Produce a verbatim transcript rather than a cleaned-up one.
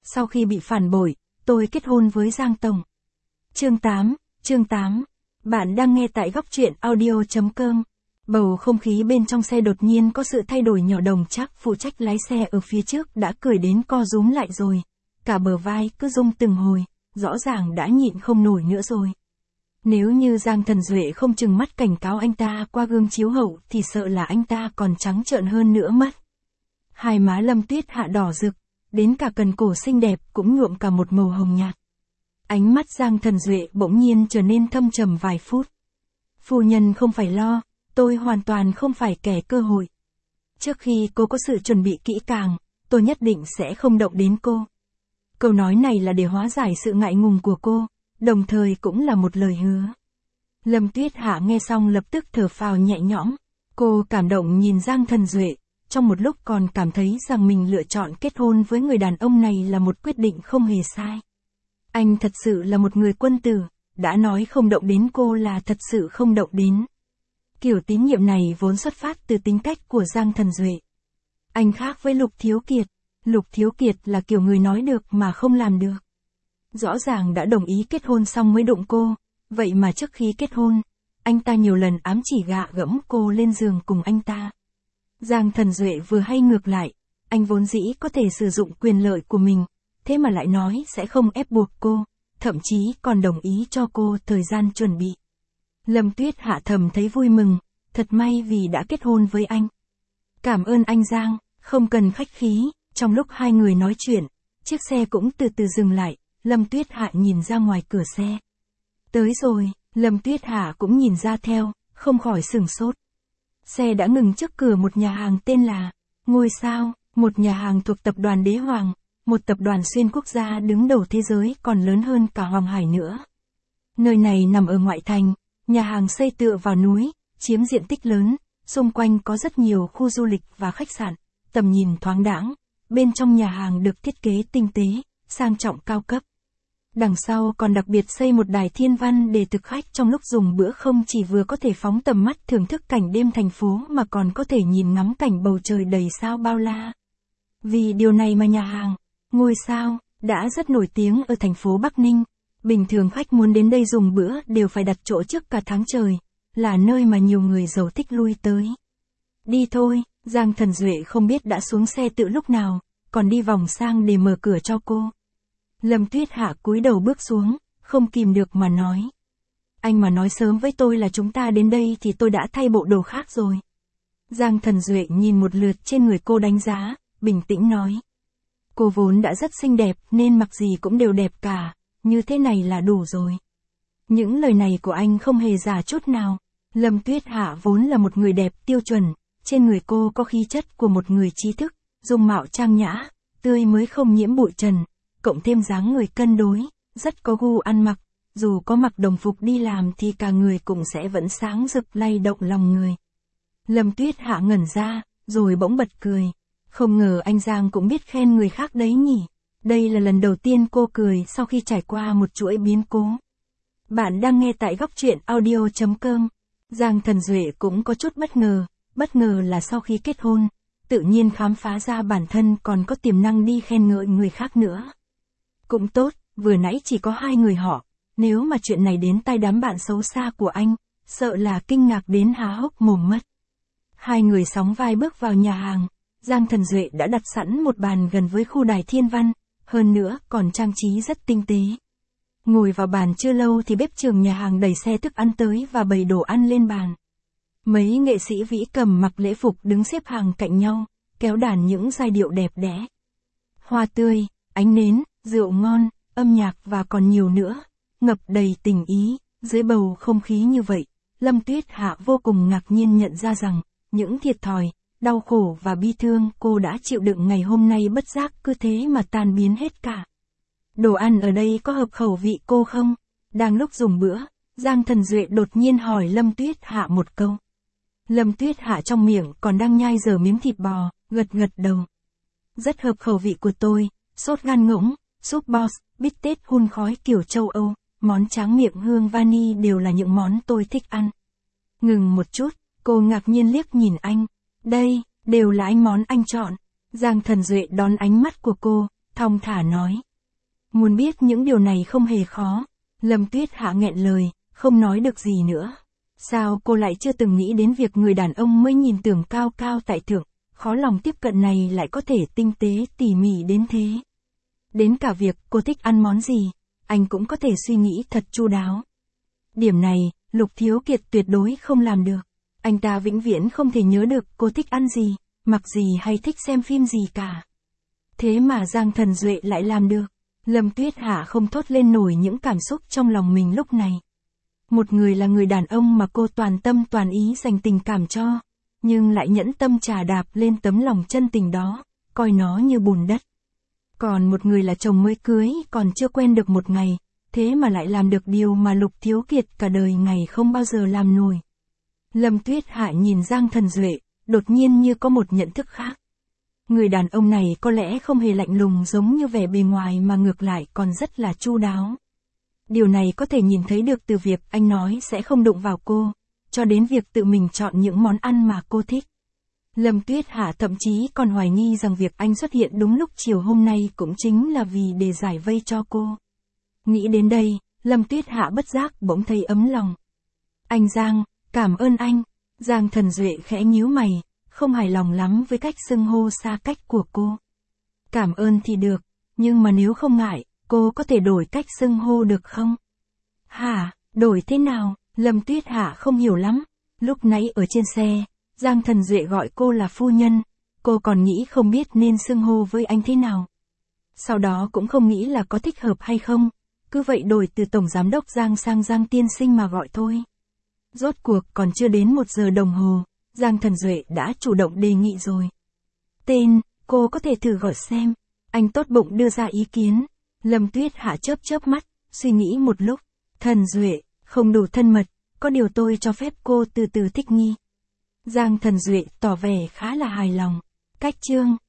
Sau khi bị phản bội, tôi kết hôn với Giang Tổng. Chương tám, chương tám. Bạn đang nghe tại góc truyện audio chấm com. Bầu không khí bên trong xe đột nhiên có sự thay đổi nhỏ. Đồng Trác phụ trách lái xe ở phía trước đã cười đến co rúm lại rồi. Cả bờ vai cứ rung từng hồi, rõ ràng đã nhịn không nổi nữa rồi. Nếu như Giang Thần Duệ không trừng mắt cảnh cáo anh ta qua gương chiếu hậu thì sợ là anh ta còn trắng trợn hơn nữa mất. Hai má Lâm Tuyết Hạ đỏ rực, đến cả cần cổ xinh đẹp cũng nhuộm cả một màu hồng nhạt. Ánh mắt Giang Thần Duệ bỗng nhiên trở nên thâm trầm vài phút. Phu nhân không phải lo, tôi hoàn toàn không phải kẻ cơ hội. Trước khi cô có sự chuẩn bị kỹ càng, tôi nhất định sẽ không động đến cô. Câu nói này là để hóa giải sự ngại ngùng của cô, đồng thời cũng là một lời hứa. Lâm Tuyết Hạ nghe xong lập tức thở phào nhẹ nhõm. Cô cảm động nhìn Giang Thần Duệ, trong một lúc còn cảm thấy rằng mình lựa chọn kết hôn với người đàn ông này là một quyết định không hề sai. Anh thật sự là một người quân tử, đã nói không động đến cô là thật sự không động đến. Kiểu tín nhiệm này vốn xuất phát từ tính cách của Giang Thần Duệ. Anh khác với Lục Thiếu Kiệt. Lục Thiếu Kiệt là kiểu người nói được mà không làm được. Rõ ràng đã đồng ý kết hôn xong mới đụng cô, vậy mà trước khi kết hôn, anh ta nhiều lần ám chỉ gạ gẫm cô lên giường cùng anh ta. Giang Thần Duệ vừa hay ngược lại, anh vốn dĩ có thể sử dụng quyền lợi của mình, thế mà lại nói sẽ không ép buộc cô, thậm chí còn đồng ý cho cô thời gian chuẩn bị. Lâm Tuyết Hạ thầm thấy vui mừng, thật may vì đã kết hôn với anh. Cảm ơn anh Giang, không cần khách khí. Trong lúc hai người nói chuyện, chiếc xe cũng từ từ dừng lại, Lâm Tuyết Hạ nhìn ra ngoài cửa xe. Tới rồi, Lâm Tuyết Hạ cũng nhìn ra theo, không khỏi sửng sốt. Xe đã ngừng trước cửa một nhà hàng tên là Ngôi Sao, một nhà hàng thuộc tập đoàn Đế Hoàng, một tập đoàn xuyên quốc gia đứng đầu thế giới còn lớn hơn cả Hoàng Hải nữa. Nơi này nằm ở ngoại thành, nhà hàng xây tựa vào núi, chiếm diện tích lớn, xung quanh có rất nhiều khu du lịch và khách sạn, tầm nhìn thoáng đãng. Bên trong nhà hàng được thiết kế tinh tế, sang trọng cao cấp. Đằng sau còn đặc biệt xây một đài thiên văn để thực khách trong lúc dùng bữa không chỉ vừa có thể phóng tầm mắt thưởng thức cảnh đêm thành phố mà còn có thể nhìn ngắm cảnh bầu trời đầy sao bao la. Vì điều này mà nhà hàng Ngôi Sao đã rất nổi tiếng ở thành phố Bắc Ninh. Bình thường khách muốn đến đây dùng bữa đều phải đặt chỗ trước cả tháng trời, là nơi mà nhiều người giàu thích lui tới. Đi thôi. Giang Thần Duệ không biết đã xuống xe từ lúc nào, còn đi vòng sang để mở cửa cho cô. Lâm Tuyết Hạ cúi đầu bước xuống, không kìm được mà nói. Anh mà nói sớm với tôi là chúng ta đến đây thì tôi đã thay bộ đồ khác rồi. Giang Thần Duệ nhìn một lượt trên người cô đánh giá, bình tĩnh nói. Cô vốn đã rất xinh đẹp nên mặc gì cũng đều đẹp cả, như thế này là đủ rồi. Những lời này của anh không hề giả chút nào. Lâm Tuyết Hạ vốn là một người đẹp tiêu chuẩn. Trên người cô có khí chất của một người trí thức, dung mạo trang nhã, tươi mới không nhiễm bụi trần, cộng thêm dáng người cân đối, rất có gu ăn mặc, dù có mặc đồng phục đi làm thì cả người cũng sẽ vẫn sáng rực lay động lòng người. Lâm Tuyết Hạ ngẩn ra, rồi bỗng bật cười. Không ngờ anh Giang cũng biết khen người khác đấy nhỉ. Đây là lần đầu tiên cô cười sau khi trải qua một chuỗi biến cố. Bạn đang nghe tại góc truyện audio chấm com. Giang Thần Duệ cũng có chút bất ngờ. Bất ngờ là sau khi kết hôn, tự nhiên khám phá ra bản thân còn có tiềm năng đi khen ngợi người khác nữa. Cũng tốt, vừa nãy chỉ có hai người họ, nếu mà chuyện này đến tai đám bạn xấu xa của anh, sợ là kinh ngạc đến há hốc mồm mất. Hai người sóng vai bước vào nhà hàng, Giang Thần Duệ đã đặt sẵn một bàn gần với khu đài thiên văn, hơn nữa còn trang trí rất tinh tế. Ngồi vào bàn chưa lâu thì bếp trưởng nhà hàng đẩy xe thức ăn tới và bày đồ ăn lên bàn. Mấy nghệ sĩ vĩ cầm mặc lễ phục đứng xếp hàng cạnh nhau, kéo đàn những giai điệu đẹp đẽ. Hoa tươi, ánh nến, rượu ngon, âm nhạc và còn nhiều nữa, ngập đầy tình ý. Dưới bầu không khí như vậy, Lâm Tuyết Hạ vô cùng ngạc nhiên nhận ra rằng, những thiệt thòi, đau khổ và bi thương cô đã chịu đựng ngày hôm nay bất giác cứ thế mà tan biến hết cả. Đồ ăn ở đây có hợp khẩu vị cô không? Đang lúc dùng bữa, Giang Thần Duệ đột nhiên hỏi Lâm Tuyết Hạ một câu. Lâm Tuyết Hạ trong miệng còn đang nhai dở miếng thịt bò, gật gật đầu. Rất hợp khẩu vị của tôi, sốt gan ngỗng, súp boss, bít tết hun khói kiểu châu Âu, món tráng miệng hương vani đều là những món tôi thích ăn. Ngừng một chút, cô ngạc nhiên liếc nhìn anh. Đây, đều là anh món anh chọn. Giang Thần Duệ đón ánh mắt của cô, thong thả nói. Muốn biết những điều này không hề khó. Lâm Tuyết Hạ nghẹn lời, không nói được gì nữa. Sao cô lại chưa từng nghĩ đến việc người đàn ông mới nhìn tưởng cao cao tại thượng, khó lòng tiếp cận này lại có thể tinh tế tỉ mỉ đến thế. Đến cả việc cô thích ăn món gì, anh cũng có thể suy nghĩ thật chu đáo. Điểm này, Lục Thiếu Kiệt tuyệt đối không làm được. Anh ta vĩnh viễn không thể nhớ được cô thích ăn gì, mặc gì hay thích xem phim gì cả. Thế mà Giang Thần Duệ lại làm được. Lâm Tuyết Hạ không thốt lên nổi những cảm xúc trong lòng mình lúc này. Một người là người đàn ông mà cô toàn tâm toàn ý dành tình cảm cho, nhưng lại nhẫn tâm trà đạp lên tấm lòng chân tình đó, coi nó như bùn đất. Còn một người là chồng mới cưới, còn chưa quen được một ngày, thế mà lại làm được điều mà Lục Thiếu Kiệt cả đời ngày không bao giờ làm nổi. Lâm Tuyết Hạ nhìn Giang Thần Duệ, đột nhiên như có một nhận thức khác. Người đàn ông này có lẽ không hề lạnh lùng giống như vẻ bề ngoài mà ngược lại còn rất là chu đáo. Điều này có thể nhìn thấy được từ việc anh nói sẽ không đụng vào cô, cho đến việc tự mình chọn những món ăn mà cô thích. Lâm Tuyết Hạ thậm chí còn hoài nghi rằng việc anh xuất hiện đúng lúc chiều hôm nay cũng chính là vì để giải vây cho cô. Nghĩ đến đây, Lâm Tuyết Hạ bất giác bỗng thấy ấm lòng. Anh Giang, cảm ơn anh. Giang Thần Duệ khẽ nhíu mày, không hài lòng lắm với cách xưng hô xa cách của cô. Cảm ơn thì được, nhưng mà nếu không ngại, cô có thể đổi cách xưng hô được không? Hả, đổi thế nào? Lâm Tuyết Hạ không hiểu lắm. Lúc nãy ở trên xe, Giang Thần Duệ gọi cô là phu nhân, cô còn nghĩ không biết nên xưng hô với anh thế nào. Sau đó cũng không nghĩ là có thích hợp hay không, cứ vậy đổi từ Tổng Giám đốc Giang sang Giang Tiên Sinh mà gọi thôi. Rốt cuộc còn chưa đến một giờ đồng hồ, Giang Thần Duệ đã chủ động đề nghị rồi. Tên, cô có thể thử gọi xem. Anh tốt bụng đưa ra ý kiến. Lâm Tuyết Hạ chớp chớp mắt, suy nghĩ một lúc. Thần Duệ, không đủ thân mật, có điều tôi cho phép cô từ từ thích nghi. Giang Thần Duệ tỏ vẻ khá là hài lòng. Cách chương.